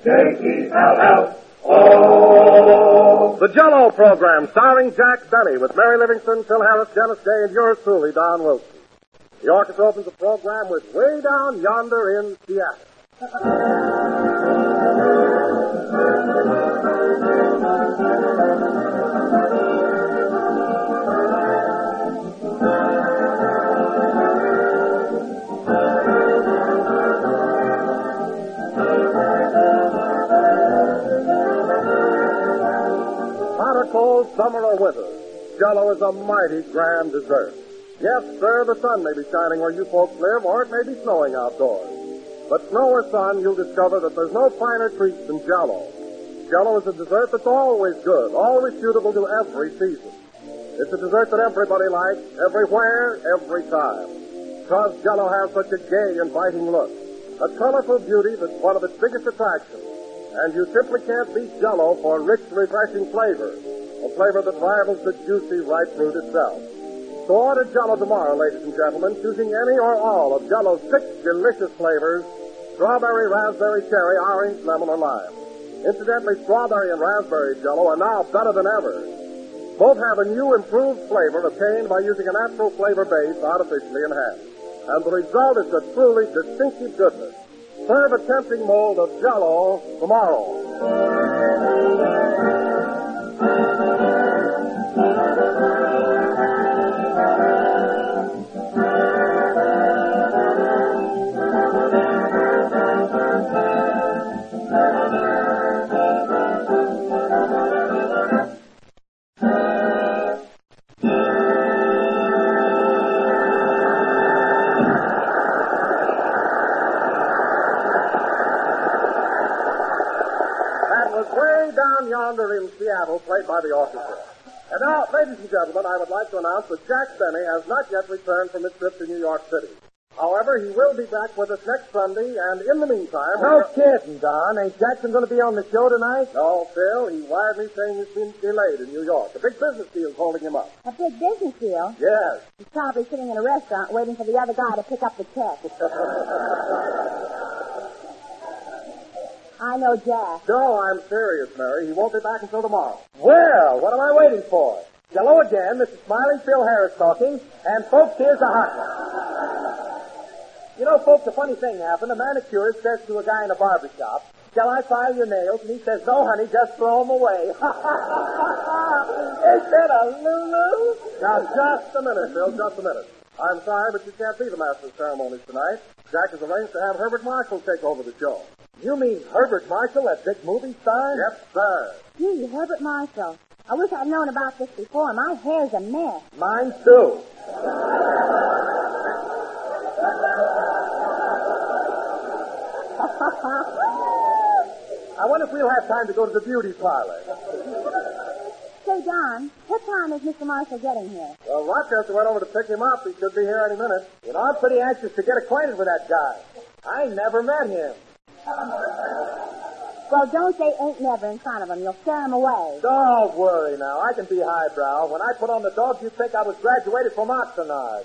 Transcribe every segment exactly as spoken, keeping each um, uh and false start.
J E L L O. The Jell-O program, starring Jack Benny, with Mary Livingston, Phil Harris, Dennis Day, and yours truly, Don Wilson. The orchestra opens the program with Way Down Yonder in Seattle. Cold summer or winter, Jell-O is a mighty grand dessert. Yes, sir, the sun may be shining where you folks live, or it may be snowing outdoors. But snow or sun, you'll discover that there's no finer treat than Jell-O. Jell-O is a dessert that's always good, always suitable to every season. It's a dessert that everybody likes, everywhere, every time. Because Jell-O has such a gay, inviting look, a colorful beauty that's one of its biggest attractions. And you simply can't beat Jell-O for rich, refreshing flavor. A flavor that rivals the juicy ripe fruit itself. So order Jell-O tomorrow, ladies and gentlemen, choosing any or all of Jell-O's six delicious flavors: strawberry, raspberry, cherry, orange, lemon, or lime. Incidentally, strawberry and raspberry Jell-O are now better than ever. Both have a new, improved flavor obtained by using a natural flavor base artificially enhanced. And the result is a truly distinctive goodness. Serve a tempting mold of Jell-O tomorrow. Yonder in Seattle, played by the orchestra. And now, ladies and gentlemen, I would like to announce that Jack Benny has not yet returned from his trip to New York City. However, he will be back with us next Sunday, and in the meantime... No kidding, Don. Ain't Jackson going to be on the show tonight? No, Phil. He wired me saying he's been delayed in New York. A big business deal's holding him up. A big business deal? Yes. He's probably sitting in a restaurant waiting for the other guy to pick up the check. I know Jack. No, I'm serious, Mary. He won't be back until tomorrow. Well, what am I waiting for? Hello again. This is Smiling Phil Harris talking. And, folks, here's a hot one. You know, folks, a funny thing happened. A manicurist says to a guy in a barber shop, "Shall I file your nails?" And he says, "No, honey, just throw them away." Is that a Lulu? Now, just a minute, Phil, just a minute. I'm sorry, but you can't be the master of ceremonies tonight. Jack has arranged to have Herbert Marshall take over the show. You mean Herbert Marshall, that big movie star? Yep, sir. Gee, Herbert Marshall. I wish I'd known about this before. My hair's a mess. Mine, too. I wonder if we'll have time to go to the beauty parlor. Say, Don, what time is Mister Marshall getting here? Well, Rochester went over to pick him up. He should be here any minute. You know, I'm pretty anxious to get acquainted with that guy. I never met him. Well, don't say ain't never in front of him. You'll scare him away. Don't worry now. I can be highbrow. When I put on the dog, you'd think I was graduated from Oxnard.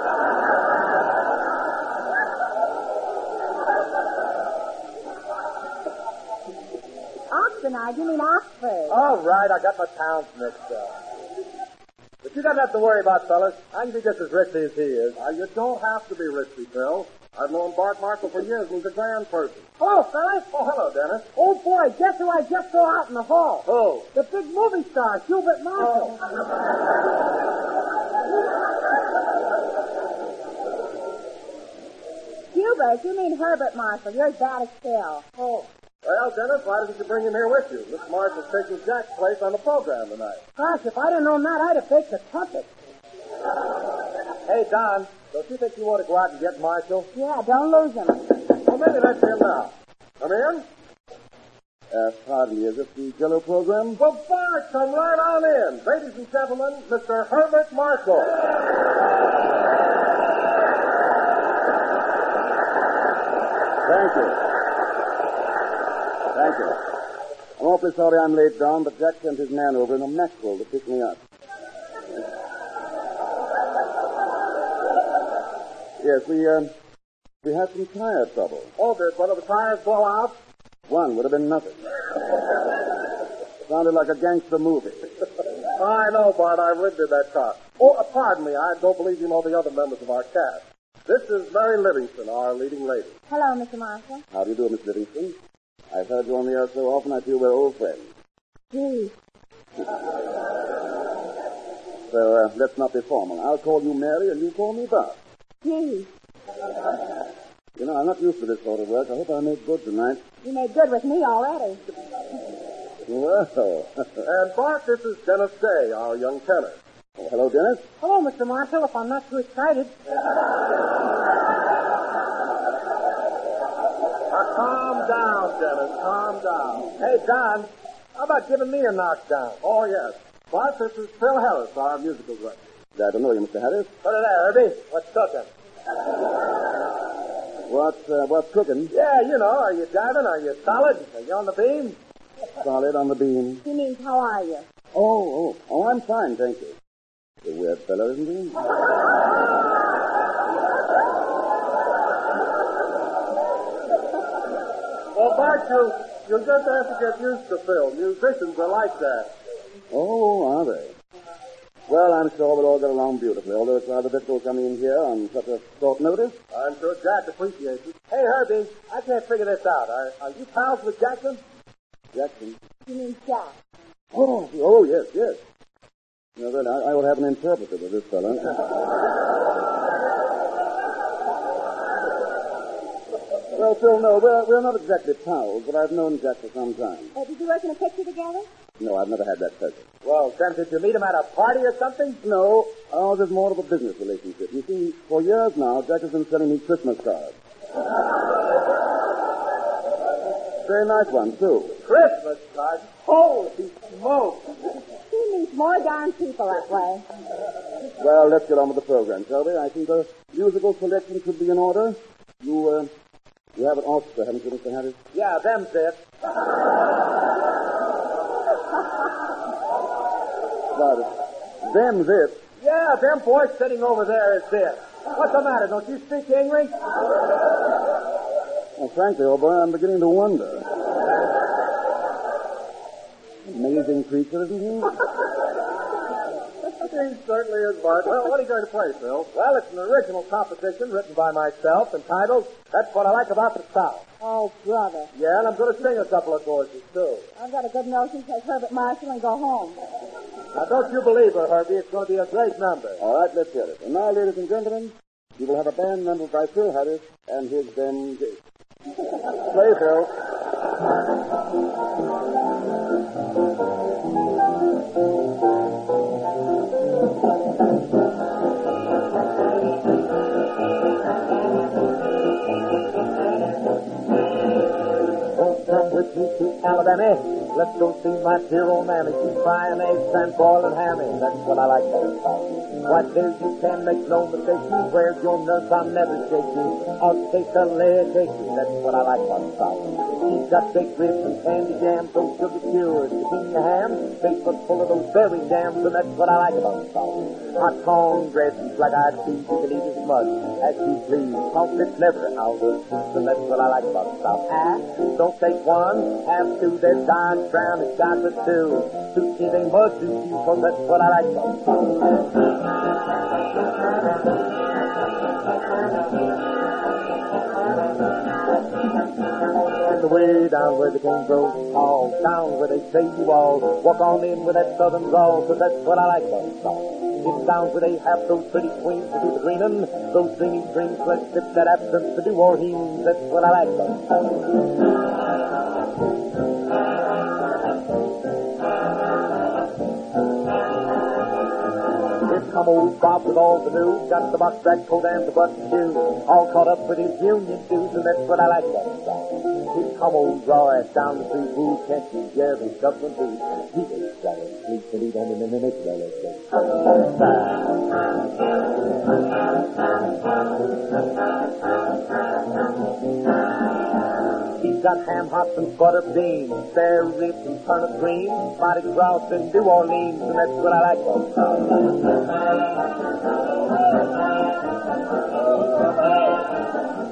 Oxnard? You mean Oxford? All right, I got my towns mixed up. But you don't have to worry about, fellas. I can be just as risky as he is. Now, you don't have to be risky, Phil. I've known Bart Marshall for years, and he's a grand person. Hello, fellas. Oh, hello, Dennis. Oh, boy, guess who I just saw out in the hall? Who? The big movie star, Hubert Marshall. Oh. Hubert? You mean Herbert Marshall. You're as bad as Phil. Oh. Well, Dennis, why didn't you bring him here with you? Mister Marshall's taking Jack's place on the program tonight. Gosh, if I'd have known that, I'd have faked the trumpet. Hey, Don, don't you think you want to go out and get Marshall? Yeah, don't lose him. Well, maybe that's him now. Come in. Uh, pardon me, is this the Jell-O program? Well, Bart, come right on in. Ladies and gentlemen, Mister Herbert Marshall. Thank you. Thank you. I'm awfully sorry I'm late, Don, but Jack sent his man over in a Maxwell to pick me up. Yes, we, uh, we had some tire trouble. Oh, did one of the tires blow out? One would have been nothing. Sounded like a gangster movie. I know, Bart. I rigged that car. Oh, uh, pardon me. I don't believe you know the other members of our cast. This is Mary Livingston, our leading lady. Hello, Mister Marshall. How do you do, Miss Livingston? I've heard you on the air so often, I feel we're old friends. Gee. So, uh, let's not be formal. I'll call you Mary, and you call me Bart. Gee. You know, I'm not used to this sort of work. I hope I make good tonight. You made good with me already. Well. And, Bart, this is Dennis Day, our young tenor. Oh, hello, Dennis. Hello, Mister Marshall, if I'm not too excited. Now, calm down, Dennis. Calm down. Hey, Don, how about giving me a knockdown? Oh, yes. Bart, this is Phil Harris, our musical director. Glad to know you, Mister Harris. Put it there, Herbie. What's cooking? What's, uh, what's cooking? Yeah, you know, are you diving? Are you solid? Are you on the beam? Solid on the beam. He means, how are you? Oh, oh, oh, I'm fine, thank you. A weird fellow, isn't he? Well, Bart, you, you'll just have to get used to Phil. Musicians are like that. Oh, are they? Well, I'm sure we'll all get along beautifully, although it's rather difficult coming in here on such a short notice. I'm sure Jack appreciates it. Hey, Herbie, I can't figure this out. Are, are you pals with Jackson? Jackson. He means Jack. Oh, oh, yes, yes. No, then I, I will have an interpreter with this fellow. Well, Phil, no, we're, we're not exactly pals, but I've known Jack for some time. Uh, did you work in a picture together? No, I've never had that pleasure. Well, then, did you meet him at a party or something? No, ours is more of a business relationship. You see, for years now, Jack has been sending me Christmas cards. Very nice ones, too. Christmas cards? Holy smoke! He meets more darn people that way. Well, let's get on with the program, shall we? I think the musical selection should be in order. You, uh, you have an orchestra, haven't you, Mister Harris? Yeah, them's it. But, them's it. Yeah, them boys sitting over there is it. What's the matter? Don't you speak English? Well, frankly, old boy, I'm beginning to wonder. Amazing creature, isn't he? He certainly is, Bart. Well, what are you going to play, Phil? Well, it's an original composition written by myself entitled That's What I Like About the South. Oh, brother. Yeah, and I'm going to sing a couple of choruses, too. I've got a good notion. Take Herbert Marshall and go home. Now, don't you believe her, Herbie. It's going to be a great number. All right, let's hear it. And now, ladies and gentlemen, you will have a band member by Phil Harris and his Ben Gates. Play, Phil. With me to Alabama, let's go see my dear old mammy. She's frying eggs and boiling hammy. That's what I like about South. Why, there you can make no mistake. Where's your nerves? I'll never shake you. I'll take a leg, take you. That's what I like about South. She's got baked ribs and candy jam, so sugar cured. King ham, Facebook full of those berry jams, and that's what I like about South. Hot cornbread, black-eyed peas, you can eat as much as you please. Cause it's never out of season, and that's what I like about South. Ah, don't take one, have two, there's Don Brown, it's got the two. Two eating much as you, so that's what I like about South. And the way down where the king grows tall, down where they say you all walk on in with that southern drawl, so that's what I like about South. It's down where they have those pretty queens to do the greenin', those dreamy dreams, let's sip that absinthe to do Orleans, that's what I like about South. Come old Bob with all the news, got the box back coat and the button shoes, all caught up with his union dues, and that's what I like about South. His come old Roy down the street, who can't you hear him shuffling through? He ain't got a sleep, and he don't even make it. He's got ham hocks and butter beans, spare ribs and turnip greens, spotted grouse in New Orleans, and that's what I like about South.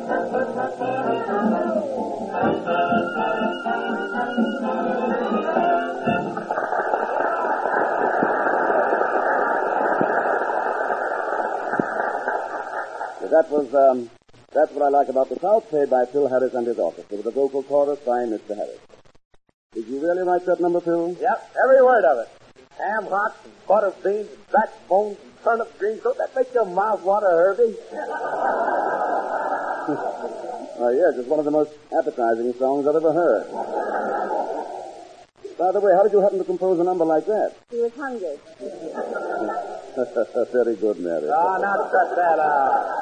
That was, um, that's what I like about the South, played by Phil Harris and his orchestra, with a vocal chorus by Mister Harris. Did you really write that number, Phil? Yep, every word of it. Ham hocks and butter beans and backbones and turnip greens. Don't that make your mouth water, Herbie? Oh, yes, it's one of the most appetizing songs I've ever heard. By the way, how did you happen to compose a number like that? He was hungry. Very good, Mary. No, not cut that out.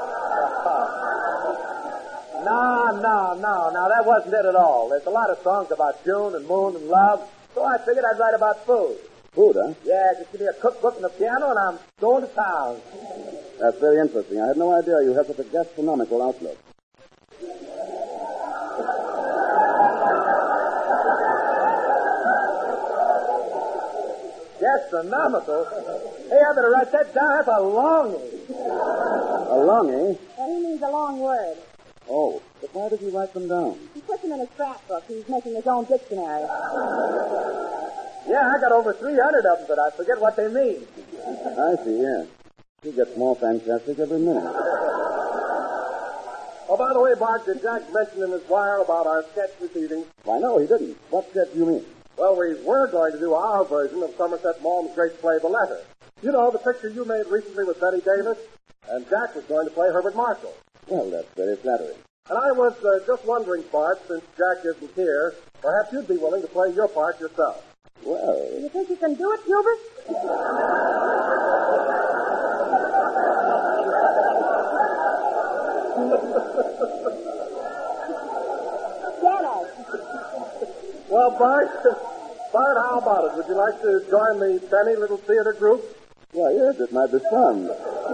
No, no, no. Now, that wasn't it at all. There's a lot of songs about June and moon and love, so I figured I'd write about food. Food, huh? Yeah, just give me a cookbook and a piano, and I'm going to town. That's very interesting. I had no idea you had such a gastronomical outlook. Gastronomical? Hey, I better write that down. That's a longing. A longing? Well, he means a long word. Oh, but why did you write them down? He puts them in his scrapbook. He's making his own dictionary. Yeah, I got over three hundred of them, but I forget what they mean. I see, yes. He gets more fantastic every minute. Oh, by the way, Bart, did Jack mention in his wire about our sketch this evening? Why, no, he didn't. What sketch do you mean? Well, we were going to do our version of Somerset Maugham's great play, The Letter. You know, the picture you made recently with Betty Davis? And Jack was going to play Herbert Marshall. Well, that's very flattering. And I was uh, just wondering, Bart, since Jack isn't here, perhaps you'd be willing to play your part yourself. Well, You think you can do it, Gilbert? Get it. Well, Bart, Bart, how about it? Would you like to join the Benny Little Theater group? why, yes, it might be fun.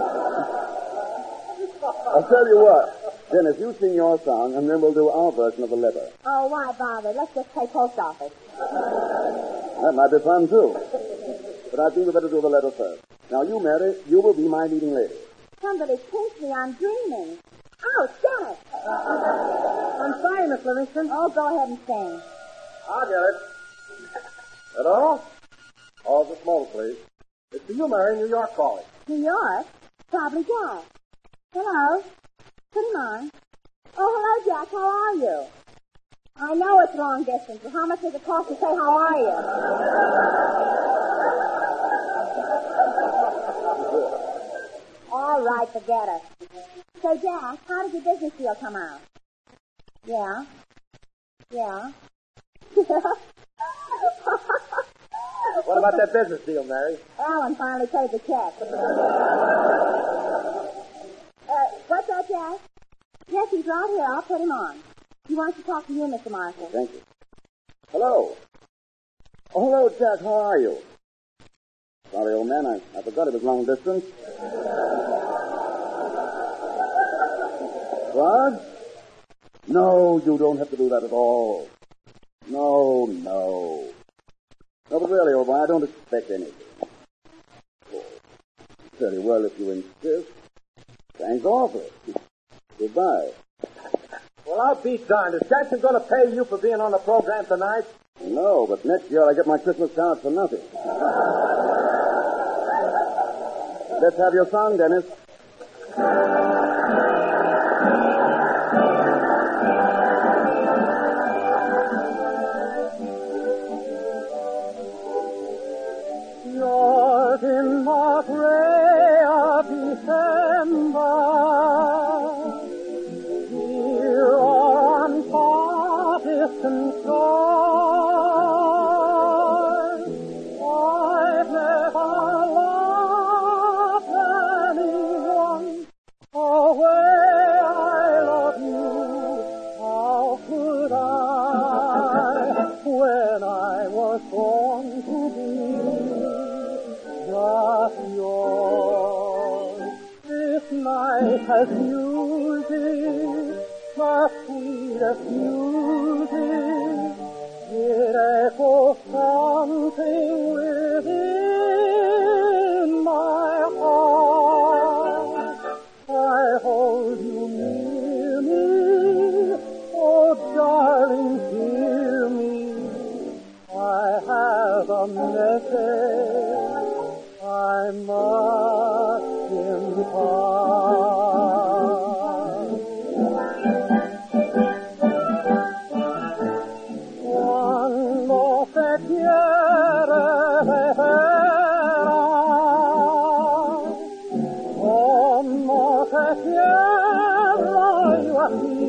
I'll tell you what. Dennis, you sing your song, and then we'll do our version of The Letter. Oh, why bother? Let's just play post office. That might be fun, too. But I think we better do The Letter first. Now, you, Mary, you will be my leading lady. Somebody pinch me. I'm dreaming. Ouch, get it. I'm sorry, Miss Livingston. Oh, go ahead and sing. I'll get it. Hello? Oh, just a moment, please. It's for you, Mary, New York calling. New York? Probably Jack. Hello? Put him on. Oh, hello, Jack. How are you? I know it's long distance, but how much does it cost to say how are you? All right, forget it. So, Jack, how did your business deal come out? Yeah? Yeah? What about that business deal, Mary? Alan finally paid the check. uh, what's that, Jack? Yes, he's right here. I'll put him on. He wants to talk to you, Mister Marshall. Thank you. Hello. Oh, hello, Jack. How are you? Sorry, old man. I, I forgot it was long distance. What? No, you don't have to do that at all. No, no. No, but really, old boy, I don't expect anything. Oh, very well, if you insist. Thanks awfully. Goodbye. Well, I'll be darned. Is Jackson going to pay you for being on the program tonight? No, but next year I get my Christmas card for nothing. Let's have your song, Dennis. You're in the gray of December, here on far distant shores. I've never loved anyone the way I love you. How could I, when I was born to be just yours? This night has music, the sweetest music. It echoes something within my heart. I hold you near me the message I must impart. Cuando se quiere de veras, como se quiebra yo aquí,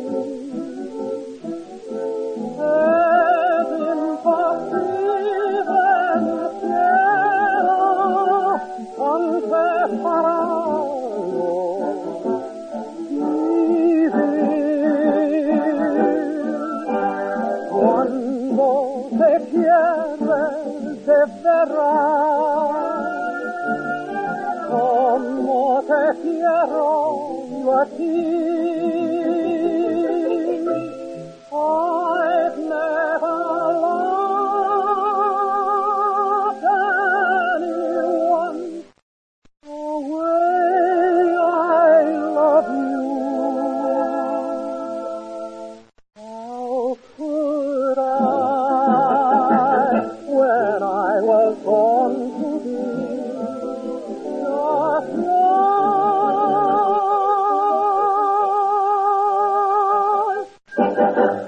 es imposible mi cielo con separarnos vivir. Cuando se quiere de veras, como te quiero yo a ti, I've never loved anyone the way I love you. How could I, when I was born to be just yours?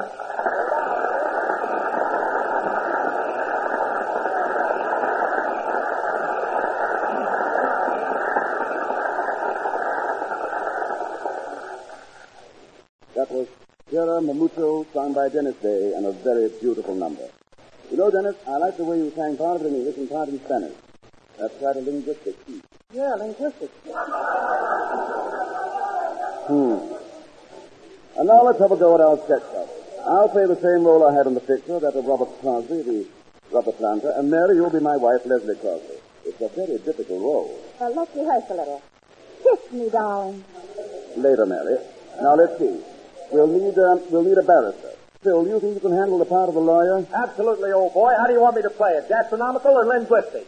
That was Tierra Mamucho, sung by Dennis Day, and a very beautiful number. You know, Dennis, I like the way you sang part of it in English and part in Spanish. That's quite a linguistic feat. Yeah, linguistics. Hmm. And now let's have a go at our sketch cover. I'll play the same role I had in the picture, that of Robert Crosby, the rubber planter, and Mary, you'll be my wife, Leslie Crosby. It's a very difficult role. Well, let's rehearse a little. Kiss me, darling. Later, Mary. Now, let's see. We'll need, um, we'll need a barrister. Phil, do you think you can handle the part of the lawyer? Absolutely, old boy. How do you want me to play it? Gastronomical or linguistic?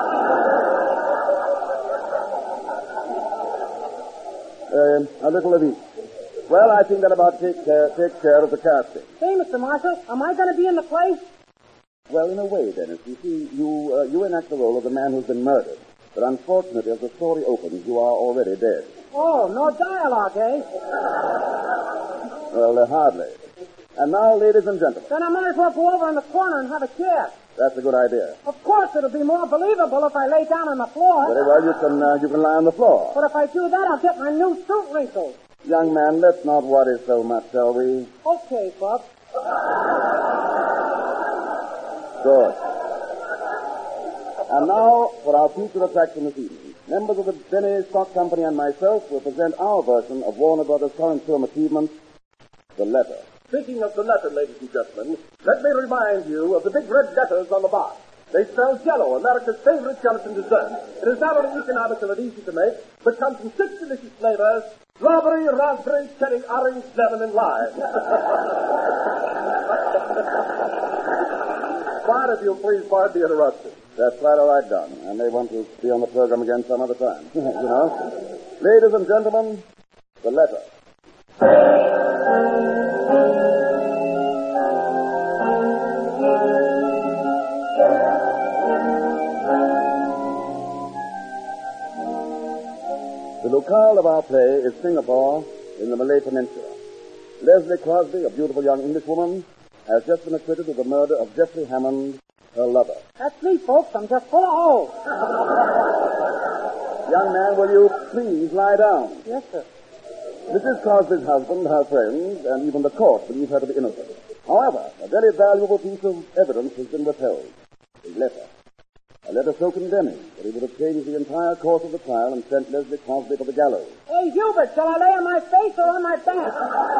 Um, a little of each. Well, I think that about takes care, takes care of the casting. Say, Mister Marshall, am I going to be in the play? Well, in a way, Dennis. You see, you uh, you enact the role of the man who's been murdered. But unfortunately, as the story opens, you are already dead. Oh, no dialogue, eh? Well, uh, hardly. And now, ladies and gentlemen. Then I might as well go over in the corner and have a chair. That's a good idea. Of course, it'll be more believable if I lay down on the floor. Very well, you can uh, you can lie on the floor. But if I do that, I'll get my new suit wrinkled. Young man, let's not worry so much, shall we? Okay, Bob. Good. And now for our feature attraction this evening. Members of the Benny Stock Company and myself will present our version of Warner Brothers' current film achievement, The Letter. Speaking of the letter, ladies and gentlemen, let me remind you of the big red letters on the box. They spell Jell-O, America's favorite gelatin dessert. It is not only economical and easy to make, but comes in six delicious flavors: strawberry, raspberry, cherry, orange, lemon, and lime. But if you'll please pardon the interruption. That's quite all right, Don. I may want to be on the program again some other time. You know? Ladies and gentlemen, The Letter. The locale of our play is Singapore in the Malay Peninsula. Leslie Crosby, a beautiful young Englishwoman, has just been acquitted of the murder of Jeffrey Hammond, her lover. That's me, folks. I'm just full of holes. Young man, will you please lie down? Yes, sir. Missus Crosby's husband, her friends, and even the court believe her to be innocent. However, a very valuable piece of evidence has been withheld. A letter. A letter so condemning that it would have changed the entire course of the trial and sent Leslie Crosby to the gallows. Hey, Hubert, shall I lay on my face or on my back?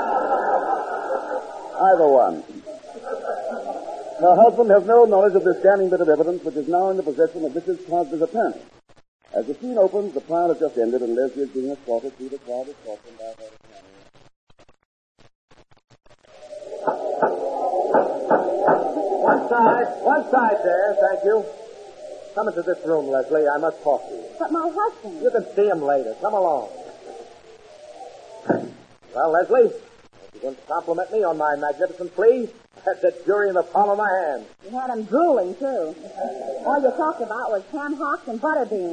Either one. Her husband has no knowledge of this damning bit of evidence, which is now in the possession of Missus Crosby's attorney. As the scene opens, the trial has just ended, and Leslie is being escorted through the crowded courtroom by her attorney. One side, one side there, thank you. Come into this room, Leslie. I must talk to you. But my husband. You can see him later. Come along. Well, Leslie, you're going to compliment me on my magnificent plea? had the jury in the palm of my hand. You had him drooling, too. All you talked about was ham hocks and butter beans.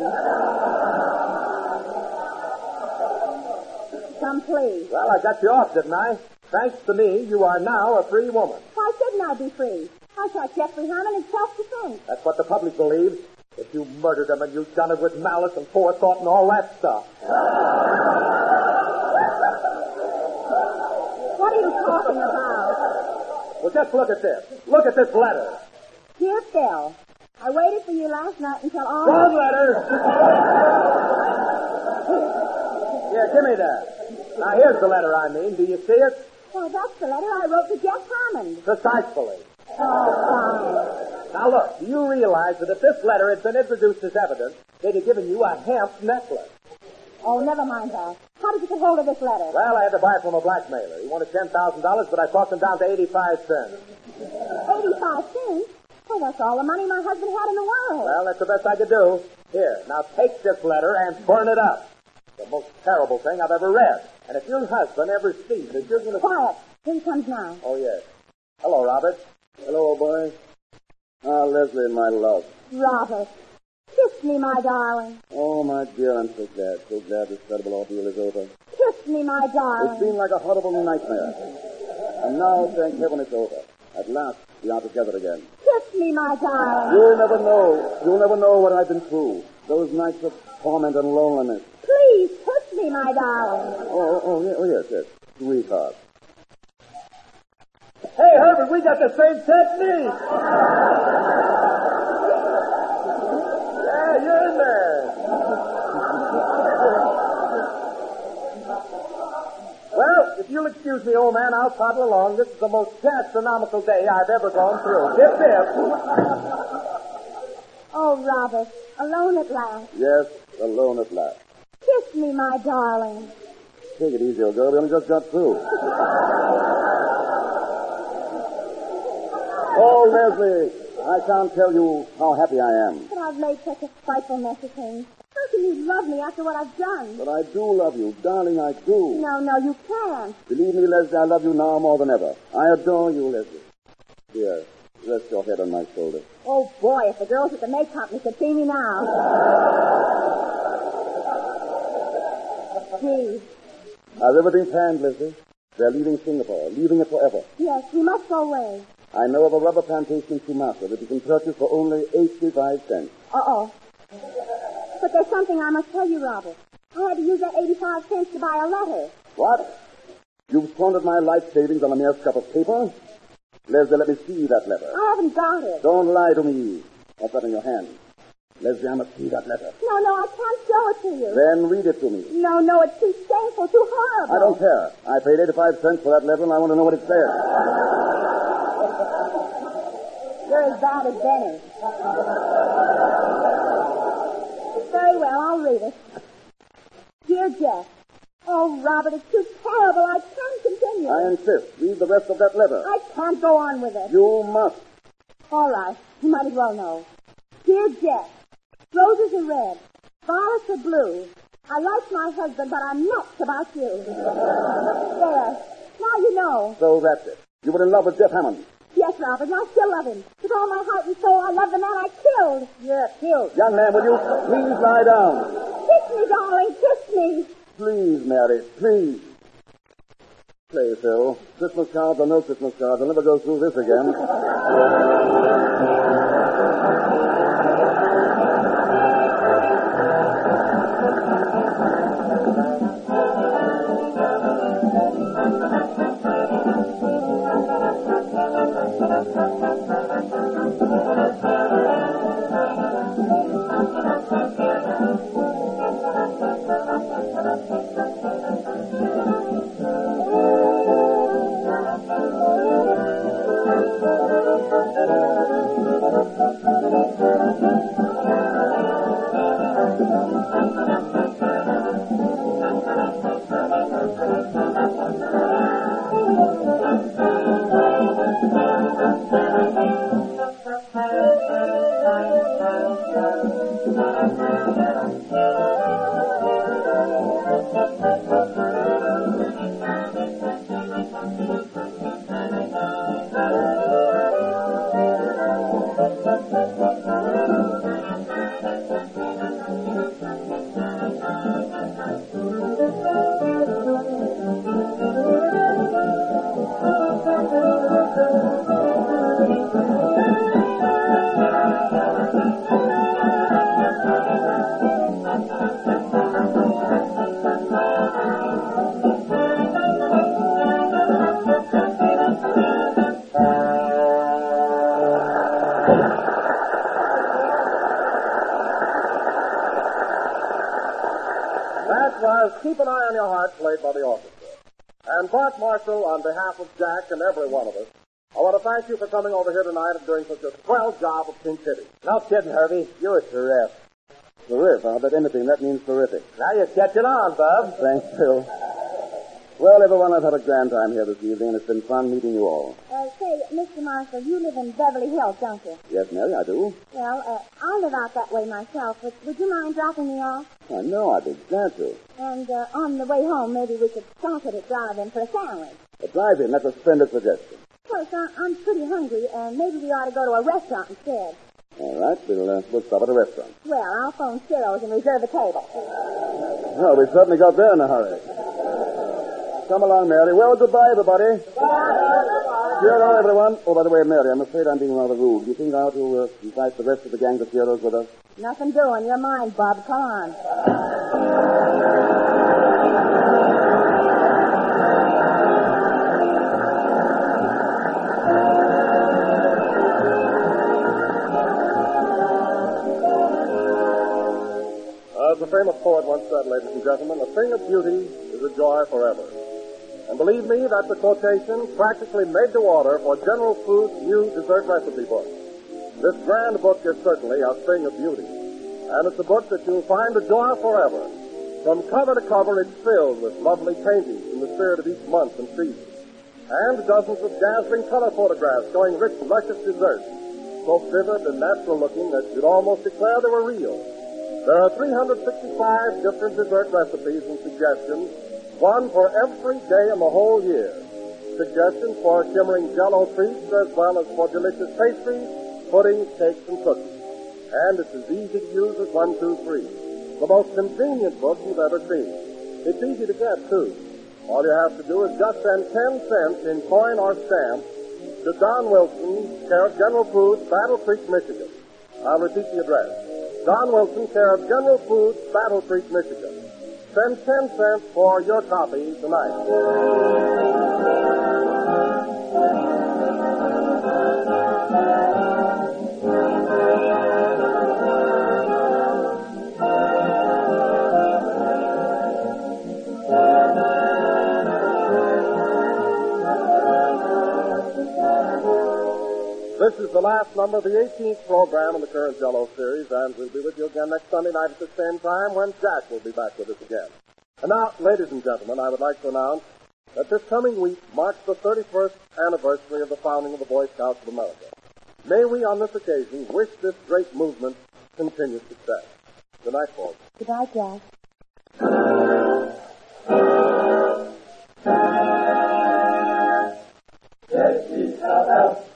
Come, please. Well, I got you off, didn't I? Thanks to me, you are now a free woman. Why shouldn't I be free? I shot Jeffrey Hammond in self-defense. That's what the public believes. If you murdered him and you've done it with malice and forethought and all that stuff. What are you talking about? Well, just look at this. Look at this letter. Dear Phil, I waited for you last night until all... Wrong letter! Here, give me that. Now, here's the letter I mean. Do you see it? Well, that's the letter I wrote to Jeff Hammond. Precisely. Oh, fine. Now, look, do you realize that if this letter had been introduced as evidence, they'd have given you a hemp necklace? Oh, never mind that. How did you get hold of this letter? Well, I had to buy it from a blackmailer. He wanted ten thousand dollars, but I talked him down to eighty-five cents. eighty-five cents? Oh, that's all the money my husband had in the world. Well, that's the best I could do. Here, now take this letter and burn it up. The most terrible thing I've ever read. And if your husband ever sees it, you're going to... Quiet. Here he comes now. Oh, yes. Hello, Robert. Hello, old boy. Ah, Leslie, my love. Robert. Kiss me, my darling. Oh, my dear, I'm so glad. So glad this terrible ordeal is over. Kiss me, my darling. It's been like a horrible nightmare. And now, thank heaven, it's over. At last, we are together again. Kiss me, my darling. You'll never know. You'll never know what I've been through. Those nights of torment and loneliness. Please, kiss me, my darling. Oh, oh, oh, yeah, oh yes, yes. Sweetheart. Hey, Herbert, we got the same technique. Yeah, you're in there. Well, if you'll excuse me, old man, I'll toddle along. This is the most astronomical day I've ever gone through. Dip, dip. Oh, Robert, alone at last. Yes, alone at last. Kiss me, my darling. Take it easy, old girl. We only just got through. Oh, Leslie, I can't tell you how happy I am. But I've made such a frightful mess of things. How can you love me after what I've done? But I do love you. Darling, I do. No, no, you can't. Believe me, Leslie, I love you now more than ever. I adore you, Leslie. Here, rest your head on my shoulder. Oh, boy, if the girls at the May Company could see me now. Gee. How's everything planned, Leslie? They're leaving Singapore, leaving it forever. Yes, we must go away. I know of a rubber plantation in Sumatra that you can purchase for only eighty-five cents. Uh-oh. But there's something I must tell you, Robert. I had to use that eighty-five cents to buy a letter. What? You've squandered my life savings on a mere scrap of paper? Leslie, let me see that letter. I haven't got it. Don't lie to me. What's that in your hand? Leslie, I must see that letter. No, no, I can't show it to you. Then read it to me. No, no, it's too shameful, too horrible. I don't care. I paid eighty-five cents for that letter, and I want to know what it says. You're as bad as Benny. Very well, I'll read it. Dear Jeff. Oh, Robert, it's too terrible. I can't continue. I insist. Read the rest of that letter. I can't go on with it. You must. All right. You might as well know. Dear Jeff, roses are red, violets are blue. I like my husband, but I'm nuts about you. There. Now you know. So that's it. You were in love with Jeff Hammond. Yes, Robert, and I still love him. With all my heart and soul, I love the man I killed. Yeah, killed. Young man, will you please lie down? Kiss me, darling, kiss me. Please, Mary, please. Say, Phil, Christmas cards or no Christmas cards, I'll never go through this again. That was Keep an Eye on Your Heart, played by the orchestra. And Bart Marshall, on behalf of Jack and every one of us, I want to thank you for coming over here tonight and doing such a swell job of Pink Kitty. No kidding, Herbie. You're a terrific. Terrific. I'll bet anything that means terrific. Now you're catching on, Bub. Thanks, Phil. Well, everyone, I've had a grand time here this evening, and it's been fun meeting you all. Uh, say, Mister Marshall, you live in Beverly Hills, don't you? Yes, Mary, I do. Well, uh, I live out that way myself, but would you mind dropping me off? I know, I'd be glad to. And uh, on the way home, maybe we could stop at a drive-in for a sandwich. A drive-in, that's a splendid suggestion. Of course, I, I'm pretty hungry, and maybe we ought to go to a restaurant instead. All right, we'll, uh, we'll stop at a restaurant. Well, I'll phone Ciro's and reserve a table. Well, we certainly got there in a hurry. Come along, Mary. Well, goodbye, everybody. Cheerio, everyone. Oh, by the way, Mary, I'm afraid I'm being rather rude. Do you think I ought to uh, invite the rest of the gang to Cheerios with us? Nothing doing. You're mine, Bob. Come on. As the famous poet once said, ladies and gentlemen, a thing of beauty is a joy forever. And believe me, that's a quotation practically made to order for General Foods' new dessert recipe book. This grand book is certainly a thing of beauty. And it's a book that you'll find a joy forever. From cover to cover, it's filled with lovely paintings in the spirit of each month and season. And dozens of dazzling color photographs showing rich, luscious desserts, so vivid and natural looking that you'd almost declare they were real. There are three hundred sixty-five different dessert recipes and suggestions, one for every day in the whole year. Suggestions for shimmering Jell-O treats as well as for delicious pastries, puddings, cakes, and cookies. And it's as easy to use as one, two, three. The most convenient book you've ever seen. It's easy to get, too. All you have to do is just send ten cents in coin or stamp to Don Wilson, care of General Foods, Battle Creek, Michigan. I'll repeat the address. Don Wilson, care of General Foods, Battle Creek, Michigan. Send ten cents for your copy tonight. This is the last number of the eighteenth program in the current Jell-O series, and we'll be with you again next Sunday night at the same time when Jack will be back with us again. And now, ladies and gentlemen, I would like to announce that this coming week marks the thirty-first anniversary of the founding of the Boy Scouts of America. May we, on this occasion, wish this great movement continued success. Good night, folks. Good night, Jack. S E L L